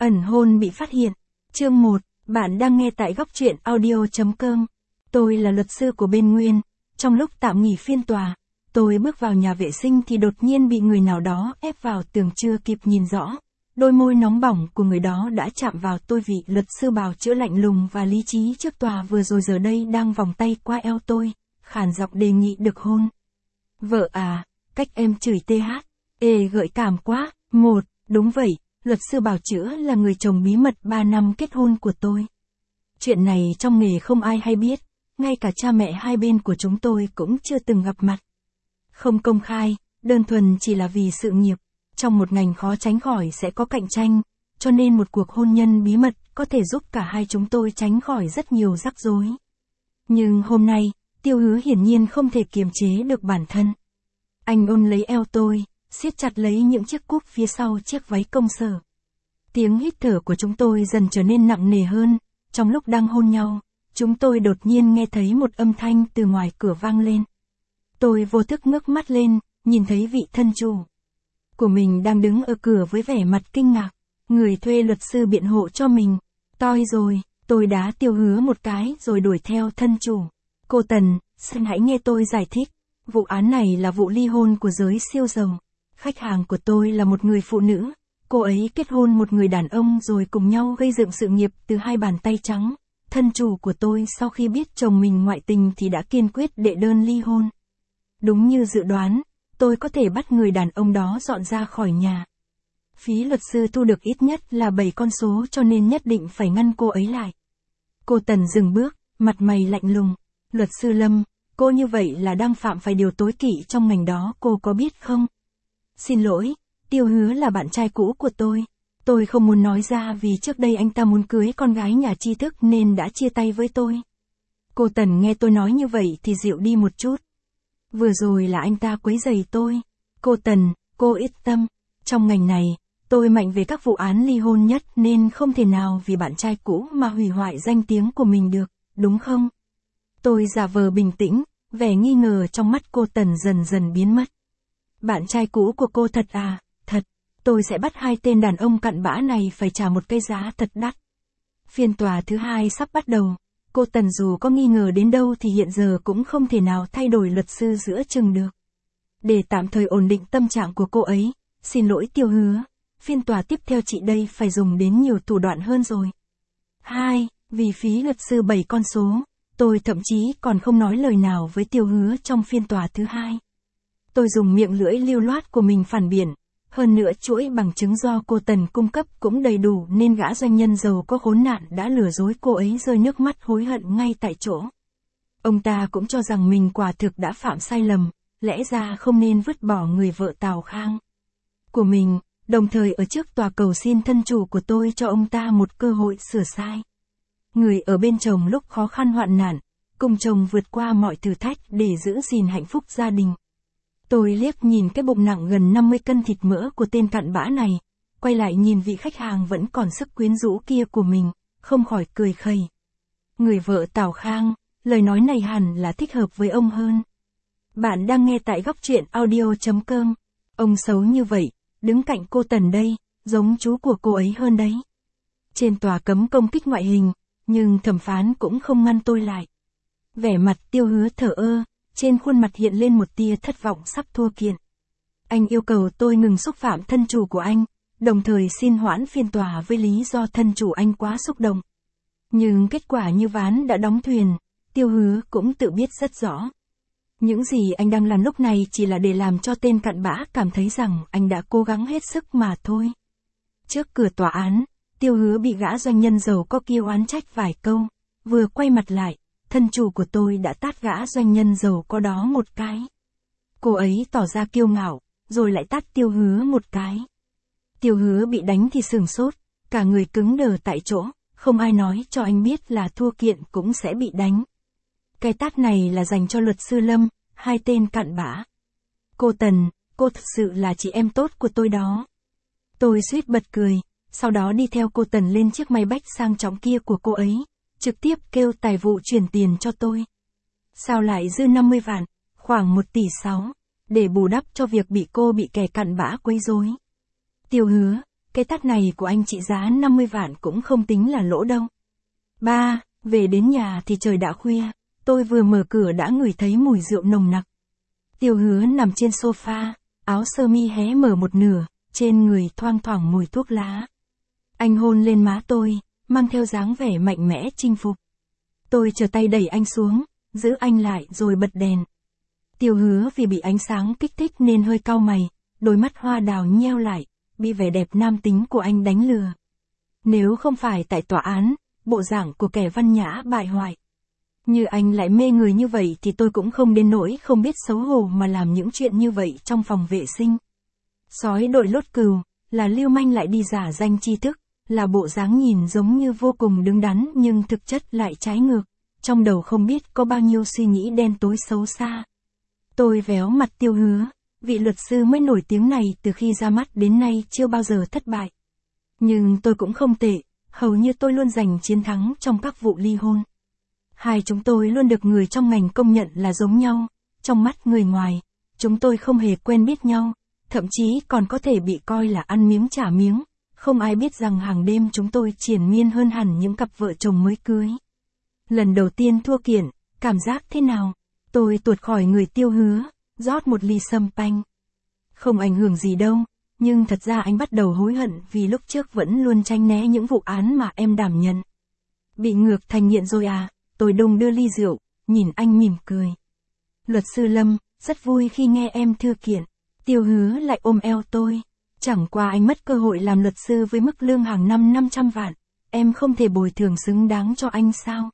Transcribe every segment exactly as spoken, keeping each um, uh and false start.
Ẩn hôn bị phát hiện. Chương một, bạn đang nghe tại góc truyện audio chấm com. Tôi là luật sư của bên Nguyên. Trong lúc tạm nghỉ phiên tòa, tôi bước vào nhà vệ sinh thì đột nhiên bị người nào đó ép vào tường, chưa kịp nhìn rõ. Đôi môi nóng bỏng của người đó đã chạm vào tôi. Vị luật sư bào chữa lạnh lùng và lý trí trước tòa vừa rồi giờ đây đang vòng tay qua eo tôi, khàn giọng đề nghị được hôn. Vợ à, cách em chửi th. Ê gợi cảm quá. Một, đúng vậy, luật sư bào chữa là người chồng bí mật ba năm kết hôn của tôi. Chuyện này trong nghề không ai hay biết, ngay cả cha mẹ hai bên của chúng tôi cũng chưa từng gặp mặt. Không công khai, đơn thuần chỉ là vì sự nghiệp. Trong một ngành khó tránh khỏi sẽ có cạnh tranh, cho nên một cuộc hôn nhân bí mật có thể giúp cả hai chúng tôi tránh khỏi rất nhiều rắc rối. Nhưng hôm nay, Tiêu Hứa hiển nhiên không thể kiềm chế được bản thân. Anh ôm lấy eo tôi, siết chặt lấy những chiếc cúc phía sau chiếc váy công sở. Tiếng hít thở của chúng tôi dần trở nên nặng nề hơn. Trong lúc đang hôn nhau, chúng tôi đột nhiên nghe thấy một âm thanh từ ngoài cửa vang lên. Tôi vô thức ngước mắt lên, nhìn thấy vị thân chủ của mình đang đứng ở cửa với vẻ mặt kinh ngạc. Người thuê luật sư biện hộ cho mình. Toi rồi, tôi đá Tiêu Hứa một cái rồi đuổi theo thân chủ. Cô Tần, xin hãy nghe tôi giải thích. Vụ án này là vụ ly hôn của giới siêu giàu. Khách hàng của tôi là một người phụ nữ. Cô ấy kết hôn một người đàn ông rồi cùng nhau gây dựng sự nghiệp từ hai bàn tay trắng. Thân chủ của tôi sau khi biết chồng mình ngoại tình thì đã kiên quyết đệ đơn ly hôn. Đúng như dự đoán, tôi có thể bắt người đàn ông đó dọn ra khỏi nhà. Phí luật sư thu được ít nhất là bảy con số cho nên nhất định phải ngăn cô ấy lại. Cô Tần dừng bước, mặt mày lạnh lùng. Luật sư Lâm, cô như vậy là đang phạm phải điều tối kỵ trong ngành đó, cô có biết không? Xin lỗi, Tiêu Hứa là bạn trai cũ của tôi. Tôi không muốn nói ra vì trước đây anh ta muốn cưới con gái nhà tri thức nên đã chia tay với tôi. Cô Tần nghe tôi nói như vậy thì dịu đi một chút. Vừa rồi là anh ta quấy rầy tôi. Cô Tần, cô yên tâm. Trong ngành này, tôi mạnh về các vụ án ly hôn nhất nên không thể nào vì bạn trai cũ mà hủy hoại danh tiếng của mình được, đúng không? Tôi giả vờ bình tĩnh, vẻ nghi ngờ trong mắt cô Tần dần dần biến mất. Bạn trai cũ của cô thật à? Thật. Tôi sẽ bắt hai tên đàn ông cặn bã này phải trả một cái giá thật đắt. Phiên tòa thứ hai sắp bắt đầu. Cô Tần dù có nghi ngờ đến đâu thì hiện giờ cũng không thể nào thay đổi luật sư giữa chừng được. Để tạm thời ổn định tâm trạng của cô ấy, xin lỗi Tiêu Hứa, phiên tòa tiếp theo chị đây phải dùng đến nhiều thủ đoạn hơn rồi. Hai, vì phí luật sư bảy con số, tôi thậm chí còn không nói lời nào với Tiêu Hứa trong phiên tòa thứ hai. Tôi dùng miệng lưỡi lưu loát của mình phản biện. Hơn nữa chuỗi bằng chứng do cô Tần cung cấp cũng đầy đủ nên gã doanh nhân giàu có khốn nạn đã lừa dối cô ấy rơi nước mắt hối hận ngay tại chỗ. Ông ta cũng cho rằng mình quả thực đã phạm sai lầm, lẽ ra không nên vứt bỏ người vợ Tào Khang của mình, đồng thời ở trước tòa cầu xin thân chủ của tôi cho ông ta một cơ hội sửa sai. Người ở bên chồng lúc khó khăn hoạn nạn, cùng chồng vượt qua mọi thử thách để giữ gìn hạnh phúc gia đình. Tôi liếc nhìn cái bụng nặng gần năm mươi cân thịt mỡ của tên cặn bã này, quay lại nhìn vị khách hàng vẫn còn sức quyến rũ kia của mình, không khỏi cười khẩy. Người vợ Tào Khang, lời nói này hẳn là thích hợp với ông hơn. Bạn đang nghe tại góc truyện audio chấm com. Ông xấu như vậy, đứng cạnh cô Tần đây, giống chú của cô ấy hơn đấy. Trên tòa cấm công kích ngoại hình, nhưng thẩm phán cũng không ngăn tôi lại. Vẻ mặt Tiêu Hứa thờ ơ. Trên khuôn mặt hiện lên một tia thất vọng sắp thua kiện. Anh yêu cầu tôi ngừng xúc phạm thân chủ của anh, đồng thời xin hoãn phiên tòa với lý do thân chủ anh quá xúc động. Nhưng kết quả như ván đã đóng thuyền, Tiêu Hứa cũng tự biết rất rõ. Những gì anh đang làm lúc này chỉ là để làm cho tên cặn bã cảm thấy rằng anh đã cố gắng hết sức mà thôi. Trước cửa tòa án, Tiêu Hứa bị gã doanh nhân giàu có kia oán trách vài câu, vừa quay mặt lại. Thân chủ của tôi đã tát gã doanh nhân giàu có đó một cái. Cô ấy tỏ ra kiêu ngạo, rồi lại tát Tiêu Hứa một cái. Tiêu Hứa bị đánh thì sửng sốt, cả người cứng đờ tại chỗ, không ai nói cho anh biết là thua kiện cũng sẽ bị đánh. Cái tát này là dành cho luật sư Lâm, hai tên cặn bã. Cô Tần, cô thực sự là chị em tốt của tôi đó. Tôi suýt bật cười, sau đó đi theo cô Tần lên chiếc máy bách sang trọng kia của cô ấy. Trực tiếp kêu tài vụ chuyển tiền cho tôi. Sao lại dư năm mươi vạn, khoảng một tỷ sáu, để bù đắp cho việc bị cô bị kẻ cặn bã quấy rối. Tiêu Hứa, cái tát này của anh trị giá năm mươi vạn cũng không tính là lỗ đâu. Ba, về đến nhà thì trời đã khuya, tôi vừa mở cửa đã ngửi thấy mùi rượu nồng nặc. Tiêu Hứa nằm trên sofa, áo sơ mi hé mở một nửa, trên người thoang thoảng mùi thuốc lá. Anh hôn lên má tôi, mang theo dáng vẻ mạnh mẽ chinh phục. Tôi trở tay đẩy anh xuống, giữ anh lại rồi bật đèn. Tiêu Hứa vì bị ánh sáng kích thích nên hơi cau mày, đôi mắt hoa đào nheo lại, bị vẻ đẹp nam tính của anh đánh lừa. Nếu không phải tại tòa án, bộ dạng của kẻ văn nhã bại hoại như anh lại mê người như vậy thì tôi cũng không đến nỗi không biết xấu hổ mà làm những chuyện như vậy trong phòng vệ sinh. Sói đội lốt cừu, là lưu manh lại đi giả danh tri thức, là bộ dáng nhìn giống như vô cùng đứng đắn nhưng thực chất lại trái ngược, trong đầu không biết có bao nhiêu suy nghĩ đen tối xấu xa. Tôi véo mặt Tiêu Hứa, vị luật sư mới nổi tiếng này từ khi ra mắt đến nay chưa bao giờ thất bại. Nhưng tôi cũng không tệ, hầu như tôi luôn giành chiến thắng trong các vụ ly hôn. Hai chúng tôi luôn được người trong ngành công nhận là giống nhau, trong mắt người ngoài, chúng tôi không hề quen biết nhau, thậm chí còn có thể bị coi là ăn miếng trả miếng, không ai biết rằng hàng đêm chúng tôi triền miên hơn hẳn những cặp vợ chồng mới cưới. Lần đầu tiên thua kiện, cảm giác thế nào? Tôi tuột khỏi người Tiêu Hứa, rót một ly sâm panh. Không ảnh hưởng gì đâu, nhưng thật ra anh bắt đầu hối hận vì lúc trước vẫn luôn tránh né những vụ án mà em đảm nhận. Bị ngược thành nghiện rồi à? Tôi đung đưa ly rượu, nhìn anh mỉm cười. Luật sư Lâm, rất vui khi nghe em thư kiện. Tiêu Hứa lại ôm eo tôi. Chẳng qua anh mất cơ hội làm luật sư với mức lương hàng năm năm trăm vạn. Em không thể bồi thường xứng đáng cho anh sao?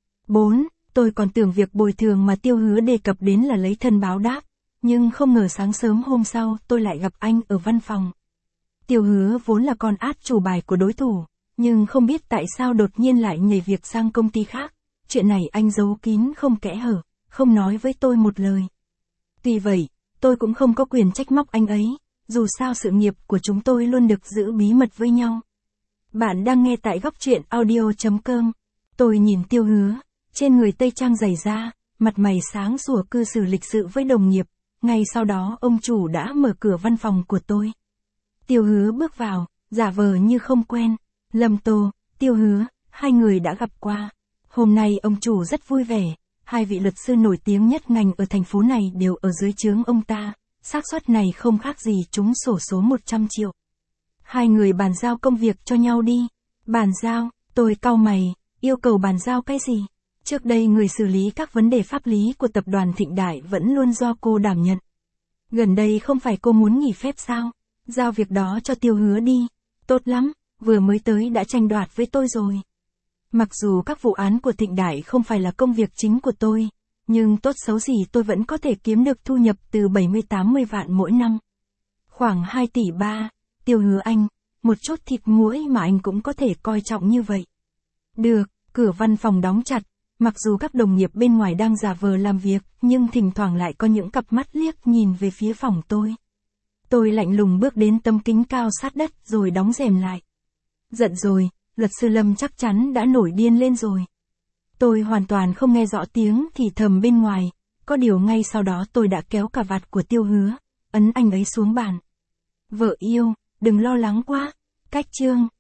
Bốn, tôi còn tưởng việc bồi thường mà Tiêu Hứa đề cập đến là lấy thân báo đáp. Nhưng không ngờ sáng sớm hôm sau tôi lại gặp anh ở văn phòng. Tiêu Hứa vốn là con át chủ bài của đối thủ, nhưng không biết tại sao đột nhiên lại nhảy việc sang công ty khác. Chuyện này anh giấu kín không kẽ hở, không nói với tôi một lời. Tuy vậy, tôi cũng không có quyền trách móc anh ấy, dù sao sự nghiệp của chúng tôi luôn được giữ bí mật với nhau. Bạn đang nghe tại góc truyện audio chấm com. Tôi nhìn Tiêu Hứa, trên người tây trang dày da, mặt mày sáng sủa cư xử lịch sự với đồng nghiệp. Ngay sau đó ông chủ đã mở cửa văn phòng của tôi. Tiêu Hứa bước vào, giả vờ như không quen. Lâm Tô, Tiêu Hứa, hai người đã gặp qua. Hôm nay ông chủ rất vui vẻ, hai vị luật sư nổi tiếng nhất ngành ở thành phố này đều ở dưới trướng ông ta, xác suất này không khác gì trúng xổ số một trăm triệu. Hai người bàn giao công việc cho nhau đi. Bàn giao, tôi cau mày, yêu cầu bàn giao cái gì? Trước đây người xử lý các vấn đề pháp lý của tập đoàn Thịnh Đại vẫn luôn do cô đảm nhận. Gần đây không phải cô muốn nghỉ phép sao? Giao việc đó cho Tiêu Hứa đi. Tốt lắm, vừa mới tới đã tranh đoạt với tôi rồi. Mặc dù các vụ án của Thịnh Đại không phải là công việc chính của tôi, nhưng tốt xấu gì tôi vẫn có thể kiếm được thu nhập từ bảy mươi tám mươi vạn mỗi năm. Khoảng hai tỷ ba, Tiêu Hứa anh, một chút thịt muỗi mà anh cũng có thể coi trọng như vậy. Được, cửa văn phòng đóng chặt, mặc dù các đồng nghiệp bên ngoài đang giả vờ làm việc, nhưng thỉnh thoảng lại có những cặp mắt liếc nhìn về phía phòng tôi. Tôi lạnh lùng bước đến tấm kính cao sát đất rồi đóng rèm lại. Giận rồi, luật sư Lâm chắc chắn đã nổi điên lên rồi. Tôi hoàn toàn không nghe rõ tiếng thì thầm bên ngoài, có điều ngay sau đó tôi đã kéo cà vạt của Tiêu Hứa, ấn anh ấy xuống bàn. Vợ yêu, đừng lo lắng quá, cách chương.